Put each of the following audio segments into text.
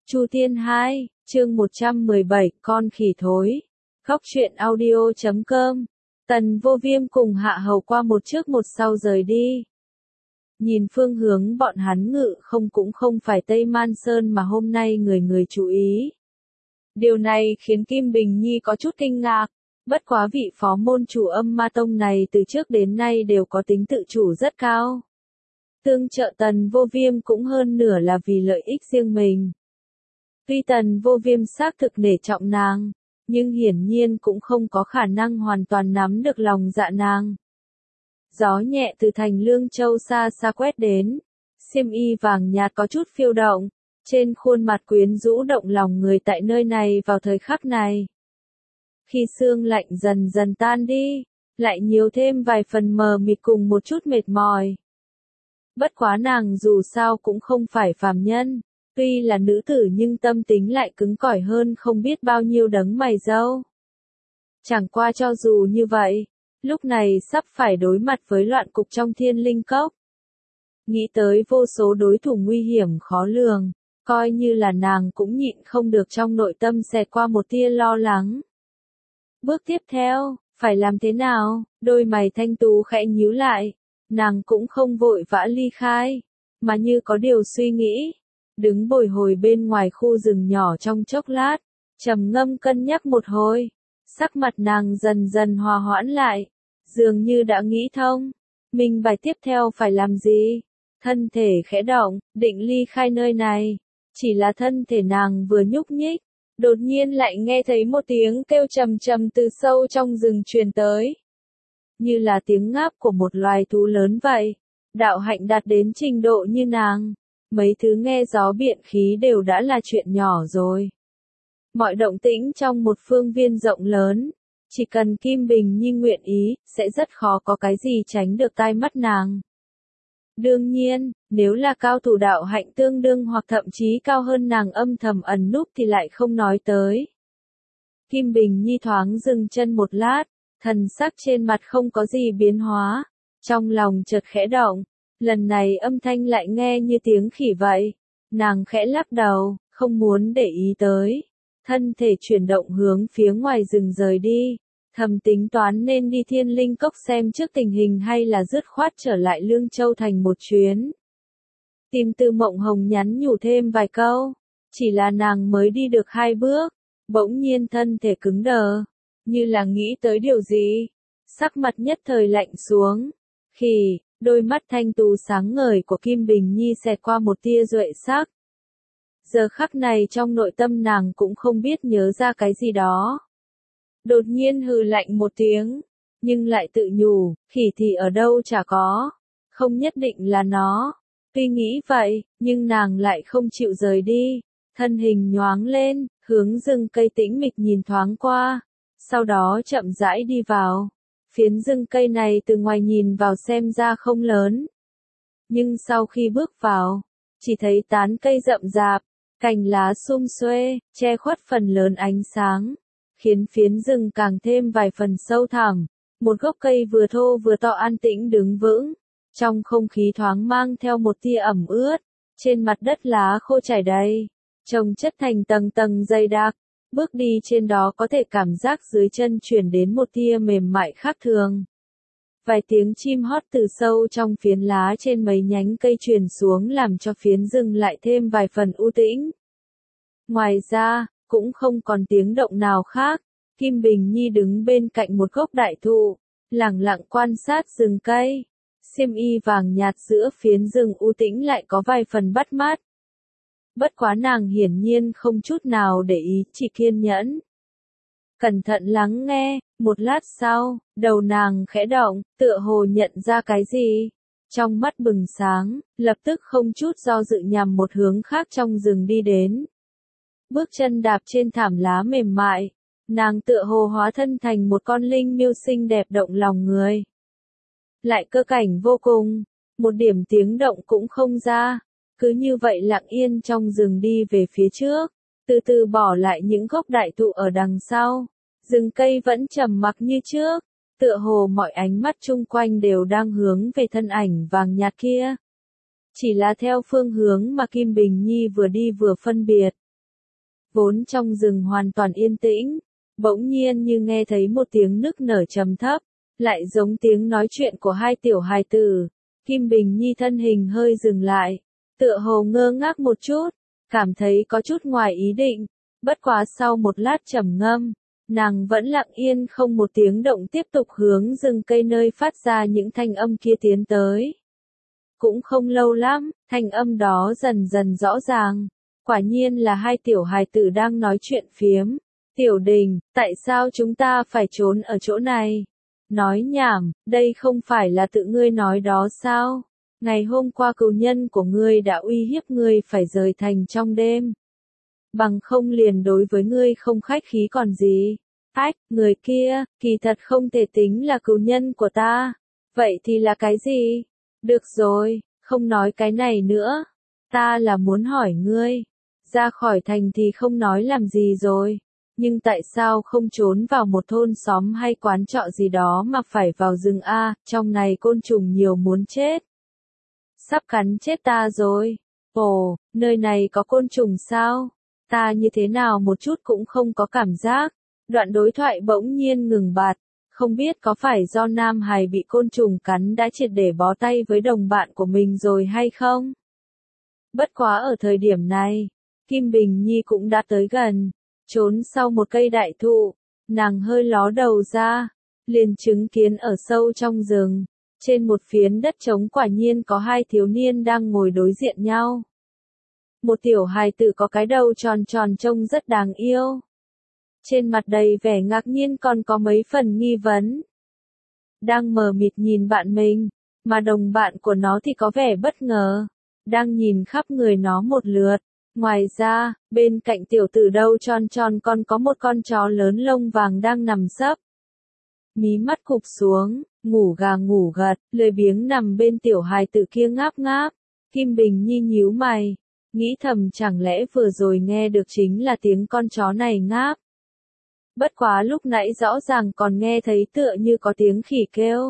Chu Tiên 2, chương 117, con khỉ thối. Góc truyện audio.com. Tần Vô Viêm cùng Hạ Hầu qua một trước một sau rời đi. Nhìn phương hướng bọn hắn ngự không cũng không phải Tây Man Sơn mà hôm nay người người chú ý. Điều này khiến Kim Bình Nhi có chút kinh ngạc, bất quá vị phó môn chủ Âm Ma Tông này từ trước đến nay đều có tính tự chủ rất cao. Tương trợ Tần Vô Viêm cũng hơn nửa là vì lợi ích riêng mình. Tuy Tần Vô Viêm xác thực nể trọng nàng, nhưng hiển nhiên cũng không có khả năng hoàn toàn nắm được lòng dạ nàng. Gió nhẹ từ thành Lương Châu xa xa quét đến, xiêm y vàng nhạt có chút phiêu động, trên khuôn mặt quyến rũ động lòng người tại nơi này vào thời khắc này. Khi sương lạnh dần dần tan đi, lại nhiều thêm vài phần mờ mịt cùng một chút mệt mỏi. Bất quá nàng dù sao cũng không phải phàm nhân. Tuy là nữ tử nhưng tâm tính lại cứng cỏi hơn không biết bao nhiêu đấng mày râu. Chẳng qua cho dù như vậy, lúc này sắp phải đối mặt với loạn cục trong Thiên Linh Cốc. Nghĩ tới vô số đối thủ nguy hiểm khó lường, coi như là nàng cũng nhịn không được trong nội tâm xẹt qua một tia lo lắng. Bước tiếp theo, phải làm thế nào? Đôi mày thanh tú khẽ nhíu lại, nàng cũng không vội vã ly khai, mà như có điều suy nghĩ. Đứng bồi hồi bên ngoài khu rừng nhỏ trong chốc lát, trầm ngâm cân nhắc một hồi, sắc mặt nàng dần dần hòa hoãn lại, dường như đã nghĩ thông, mình bài tiếp theo phải làm gì, thân thể khẽ động, định ly khai nơi này, chỉ là thân thể nàng vừa nhúc nhích, đột nhiên lại nghe thấy một tiếng kêu trầm trầm từ sâu trong rừng truyền tới, như là tiếng ngáp của một loài thú lớn vậy, đạo hạnh đạt đến trình độ như nàng. Mấy thứ nghe gió biện khí đều đã là chuyện nhỏ rồi. Mọi động tĩnh trong một phương viên rộng lớn, chỉ cần Kim Bình Nhi nguyện ý, sẽ rất khó có cái gì tránh được tai mắt nàng. Đương nhiên, nếu là cao thủ đạo hạnh tương đương hoặc thậm chí cao hơn nàng âm thầm ẩn núp thì lại không nói tới. Kim Bình Nhi thoáng dừng chân một lát, thần sắc trên mặt không có gì biến hóa, trong lòng chợt khẽ động. Lần này âm thanh lại nghe như tiếng khỉ vậy, nàng khẽ lắc đầu, không muốn để ý tới, thân thể chuyển động hướng phía ngoài rừng rời đi, thầm tính toán nên đi Thiên Linh Cốc xem trước tình hình hay là dứt khoát trở lại Lương Châu thành một chuyến. Tìm Từ Mộng Hồng nhắn nhủ thêm vài câu, chỉ là nàng mới đi được 2 bước, bỗng nhiên thân thể cứng đờ, như là nghĩ tới điều gì, sắc mặt nhất thời lạnh xuống, khỉ. Đôi mắt thanh tú sáng ngời của Kim Bình Nhi xẹt qua một tia duệ sắc. Giờ khắc này trong nội tâm nàng cũng không biết nhớ ra cái gì đó. Đột nhiên hừ lạnh một tiếng, nhưng lại tự nhủ, khỉ thì ở đâu chả có, không nhất định là nó. Tuy nghĩ vậy, nhưng nàng lại không chịu rời đi, thân hình nhoáng lên, hướng rừng cây tĩnh mịch nhìn thoáng qua, sau đó chậm rãi đi vào. Phiến rừng cây này từ ngoài nhìn vào xem ra không lớn. Nhưng sau khi bước vào, chỉ thấy tán cây rậm rạp, cành lá sum xuê, che khuất phần lớn ánh sáng, khiến phiến rừng càng thêm vài phần sâu thẳm. Một gốc cây vừa thô vừa to an tĩnh đứng vững, trong không khí thoáng mang theo một tia ẩm ướt, trên mặt đất lá khô trải đầy, chồng chất thành tầng tầng dày đặc. Bước đi trên đó có thể cảm giác dưới chân chuyển đến một tia mềm mại khác thường. Vài tiếng chim hót từ sâu trong phiến lá trên mấy nhánh cây truyền xuống làm cho phiến rừng lại thêm vài phần u tĩnh. Ngoài ra, cũng không còn tiếng động nào khác, Kim Bình Nhi đứng bên cạnh một gốc đại thụ, lẳng lặng quan sát rừng cây. Xiêm y vàng nhạt giữa phiến rừng u tĩnh lại có vài phần bắt mắt. Bất quá nàng hiển nhiên không chút nào để ý, chỉ kiên nhẫn. Cẩn thận lắng nghe, một lát sau, đầu nàng khẽ động, tựa hồ nhận ra cái gì. Trong mắt bừng sáng, lập tức không chút do dự nhằm một hướng khác trong rừng đi đến. Bước chân đạp trên thảm lá mềm mại, nàng tựa hồ hóa thân thành một con linh miêu xinh đẹp động lòng người. Lại cơ cảnh vô cùng, một điểm tiếng động cũng không ra. Cứ như vậy lặng yên trong rừng đi về phía trước, từ từ bỏ lại những gốc đại thụ ở đằng sau. Rừng cây vẫn trầm mặc như trước, tựa hồ mọi ánh mắt chung quanh đều đang hướng về thân ảnh vàng nhạt kia. Chỉ là theo phương hướng mà Kim Bình Nhi vừa đi vừa phân biệt, vốn trong rừng hoàn toàn yên tĩnh, bỗng nhiên như nghe thấy một tiếng nức nở trầm thấp, lại giống tiếng nói chuyện của hai tiểu hài tử. Kim Bình Nhi thân hình hơi dừng lại, tựa hồ ngơ ngác một chút, cảm thấy có chút ngoài ý định, bất quá sau một lát trầm ngâm, nàng vẫn lặng yên không một tiếng động tiếp tục hướng rừng cây nơi phát ra những thanh âm kia tiến tới. Cũng không lâu lắm, thanh âm đó dần dần rõ ràng, quả nhiên là hai tiểu hài tử đang nói chuyện phiếm. Tiểu Đình, tại sao chúng ta phải trốn ở chỗ này? Nói nhảm, đây không phải là tự ngươi nói đó sao? Ngày hôm qua cừu nhân của ngươi đã uy hiếp ngươi phải rời thành trong đêm. Bằng không liền đối với ngươi không khách khí còn gì. Ách, người kia, kỳ thật không thể tính là cừu nhân của ta. Vậy thì là cái gì? Được rồi, không nói cái này nữa. Ta là muốn hỏi ngươi. Ra khỏi thành thì không nói làm gì rồi. Nhưng tại sao không trốn vào một thôn xóm hay quán trọ gì đó mà phải vào rừng a, trong này côn trùng nhiều muốn chết. Sắp cắn chết ta rồi. Ồ, nơi này có côn trùng sao? Ta như thế nào một chút cũng không có cảm giác. Đoạn đối thoại bỗng nhiên ngừng bặt, không biết có phải do Nam Hải bị côn trùng cắn đã triệt để bó tay với đồng bạn của mình rồi hay không? Bất quá ở thời điểm này, Kim Bình Nhi cũng đã tới gần, trốn sau một cây đại thụ, nàng hơi ló đầu ra, liền chứng kiến ở sâu trong rừng, trên một phiến đất trống quả nhiên có hai thiếu niên đang ngồi đối diện nhau. Một tiểu hài tử có cái đầu tròn tròn trông rất đáng yêu. Trên mặt đầy vẻ ngạc nhiên còn có mấy phần nghi vấn. Đang mờ mịt nhìn bạn mình, mà đồng bạn của nó thì có vẻ bất ngờ, đang nhìn khắp người nó một lượt. Ngoài ra, bên cạnh tiểu tử đầu tròn tròn còn có một con chó lớn lông vàng đang nằm sấp. Mí mắt cụp xuống, ngủ gà ngủ gật, lười biếng nằm bên tiểu hài tử kia ngáp ngáp. Kim Bình Nhi nhíu mày, nghĩ thầm chẳng lẽ vừa rồi nghe được chính là tiếng con chó này ngáp. Bất quá lúc nãy rõ ràng còn nghe thấy tựa như có tiếng khỉ kêu.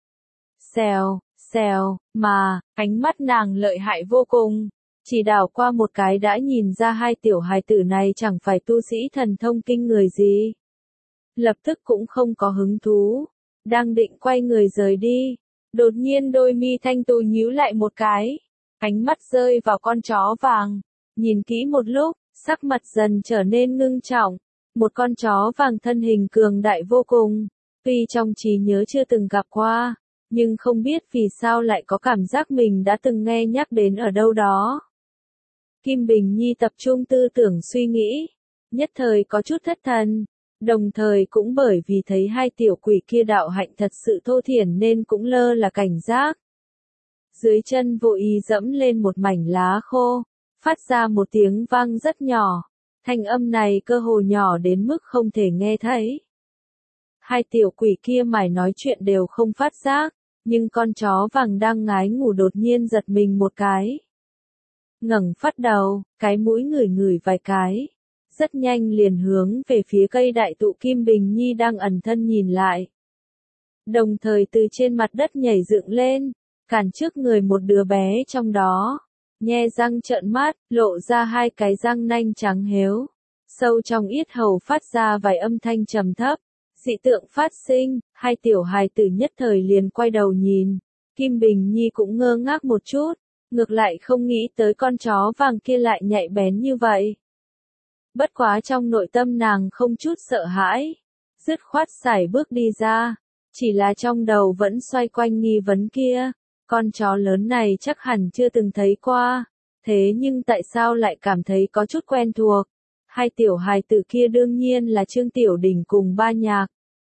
Xèo, xèo, mà, ánh mắt nàng lợi hại vô cùng. Chỉ đảo qua một cái đã nhìn ra hai tiểu hài tử này chẳng phải tu sĩ thần thông kinh người gì. Lập tức cũng không có hứng thú. Đang định quay người rời đi. Đột nhiên đôi mi thanh tú nhíu lại một cái. Ánh mắt rơi vào con chó vàng. Nhìn kỹ một lúc, sắc mặt dần trở nên ngưng trọng. Một con chó vàng thân hình cường đại vô cùng. Tuy trong trí nhớ chưa từng gặp qua, nhưng không biết vì sao lại có cảm giác mình đã từng nghe nhắc đến ở đâu đó. Kim Bình Nhi tập trung tư tưởng suy nghĩ, nhất thời có chút thất thần, đồng thời cũng bởi vì thấy hai tiểu quỷ kia đạo hạnh thật sự thô thiển nên cũng lơ là cảnh giác. Dưới chân vô ý dẫm lên một mảnh lá khô, phát ra một tiếng vang rất nhỏ, thanh âm này cơ hồ nhỏ đến mức không thể nghe thấy. Hai tiểu quỷ kia mải nói chuyện đều không phát giác, nhưng con chó vàng đang ngái ngủ đột nhiên giật mình một cái. Ngẩng phát đầu, cái mũi ngửi ngửi vài cái. Rất nhanh liền hướng về phía cây đại thụ Kim Bình Nhi đang ẩn thân nhìn lại. Đồng thời từ trên mặt đất nhảy dựng lên, cản trước người một đứa bé trong đó. Nhe răng trợn mắt, lộ ra hai cái răng nanh trắng héo. Sâu trong yết hầu phát ra vài âm thanh trầm thấp. Dị tượng phát sinh, hai tiểu hài tử nhất thời liền quay đầu nhìn. Kim Bình Nhi cũng ngơ ngác một chút. Ngược lại không nghĩ tới con chó vàng kia lại nhạy bén như vậy. Bất quá trong nội tâm nàng không chút sợ hãi. Dứt khoát sải bước đi ra. Chỉ là trong đầu vẫn xoay quanh nghi vấn kia. Con chó lớn này chắc hẳn chưa từng thấy qua. Thế nhưng tại sao lại cảm thấy có chút quen thuộc? Hai tiểu hài tử kia đương nhiên là Trương Tiểu Đình cùng Ba Nhạc.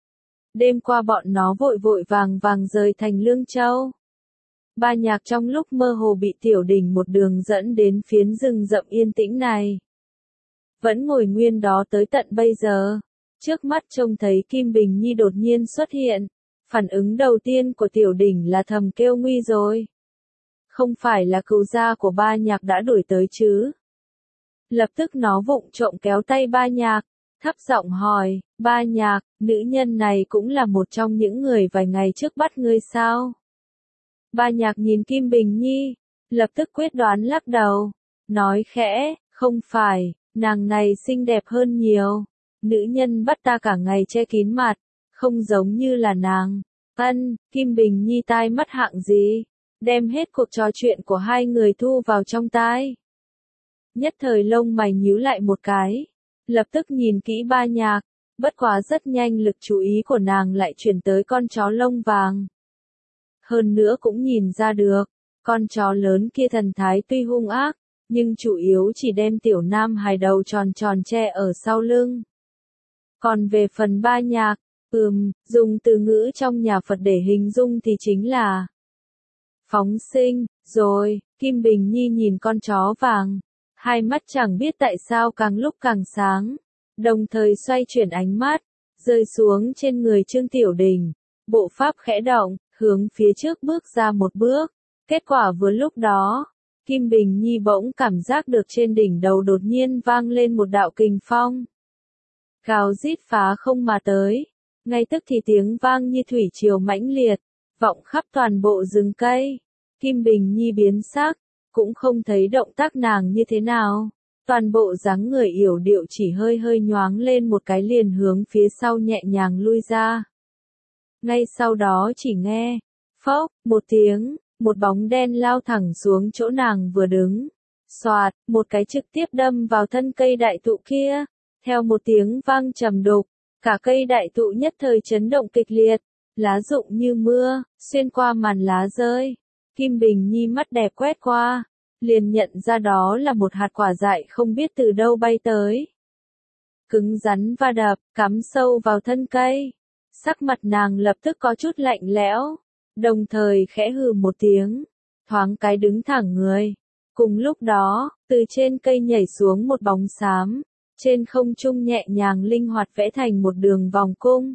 Đêm qua bọn nó vội vội vàng vàng rời thành Lương Châu. Ba Nhạc trong lúc mơ hồ bị Tiểu Đình một đường dẫn đến phiến rừng rậm yên tĩnh này. Vẫn ngồi nguyên đó tới tận bây giờ. Trước mắt trông thấy Kim Bình Nhi đột nhiên xuất hiện. Phản ứng đầu tiên của Tiểu Đình là thầm kêu nguy rồi. Không phải là cừu gia của Ba Nhạc đã đuổi tới chứ. Lập tức nó vụng trộm kéo tay Ba Nhạc, thấp giọng hỏi, Ba Nhạc, nữ nhân này cũng là một trong những người vài ngày trước bắt ngươi sao? Ba Nhạc nhìn Kim Bình Nhi, lập tức quyết đoán lắc đầu, nói khẽ, không phải, nàng này xinh đẹp hơn nhiều. Nữ nhân bắt ta cả ngày che kín mặt, không giống như là nàng. Kim Bình Nhi tai mắt hạng gì, đem hết cuộc trò chuyện của hai người thu vào trong tai. Nhất thời lông mày nhíu lại một cái, lập tức nhìn kỹ Ba Nhạc, bất quá rất nhanh lực chú ý của nàng lại chuyển tới con chó lông vàng. Hơn nữa cũng nhìn ra được, con chó lớn kia thần thái tuy hung ác, nhưng chủ yếu chỉ đem tiểu nam hài đầu tròn tròn che ở sau lưng. Còn về phần Ba Nhạc, dùng từ ngữ trong nhà Phật để hình dung thì chính là phóng sinh. Rồi, Kim Bình Nhi nhìn con chó vàng, hai mắt chẳng biết tại sao càng lúc càng sáng, đồng thời xoay chuyển ánh mắt, rơi xuống trên người Trương Tiểu Đình, bộ pháp khẽ động, hướng phía trước bước ra một bước. Kết quả vừa lúc đó, Kim Bình Nhi bỗng cảm giác được trên đỉnh đầu đột nhiên vang lên một đạo kình phong. Gào rít phá không mà tới, ngay tức thì tiếng vang như thủy triều mãnh liệt, vọng khắp toàn bộ rừng cây. Kim Bình Nhi biến sắc, cũng không thấy động tác nàng như thế nào. Toàn bộ dáng người yểu điệu chỉ hơi hơi nhoáng lên một cái liền hướng phía sau nhẹ nhàng lui ra. Ngay sau đó chỉ nghe, phốc, một tiếng, một bóng đen lao thẳng xuống chỗ nàng vừa đứng. Xoạt, một cái trực tiếp đâm vào thân cây đại thụ kia. Theo một tiếng vang trầm đục, cả cây đại thụ nhất thời chấn động kịch liệt, lá rụng như mưa, xuyên qua màn lá rơi. Kim Bình Nhi mắt đẹp quét qua, liền nhận ra đó là một hạt quả dại không biết từ đâu bay tới. Cứng rắn va đập, cắm sâu vào thân cây. Sắc mặt nàng lập tức có chút lạnh lẽo, đồng thời khẽ hừ một tiếng, thoáng cái đứng thẳng người. Cùng lúc đó, từ trên cây nhảy xuống một bóng xám, trên không trung nhẹ nhàng linh hoạt vẽ thành một đường vòng cung.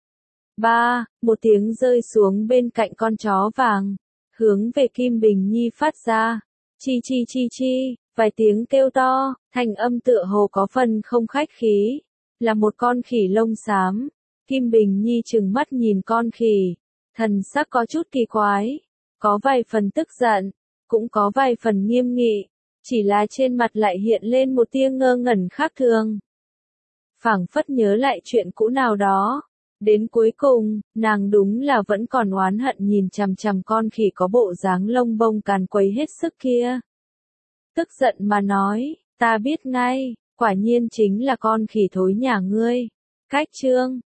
Một tiếng rơi xuống bên cạnh con chó vàng, hướng về Kim Bình Nhi phát ra. Chi chi chi chi, vài tiếng kêu to, thanh âm tựa hồ có phần không khách khí, là một con khỉ lông xám. Kim Bình Nhi trừng mắt nhìn con khỉ, thần sắc có chút kỳ quái, có vài phần tức giận, cũng có vài phần nghiêm nghị, chỉ là trên mặt lại hiện lên một tia ngơ ngẩn khác thường. Phảng phất nhớ lại chuyện cũ nào đó. Đến cuối cùng, nàng đúng là vẫn còn oán hận nhìn chằm chằm con khỉ có bộ dáng lông bông càn quấy hết sức kia. Tức giận mà nói, ta biết ngay, quả nhiên chính là con khỉ thối nhà ngươi. Cách chương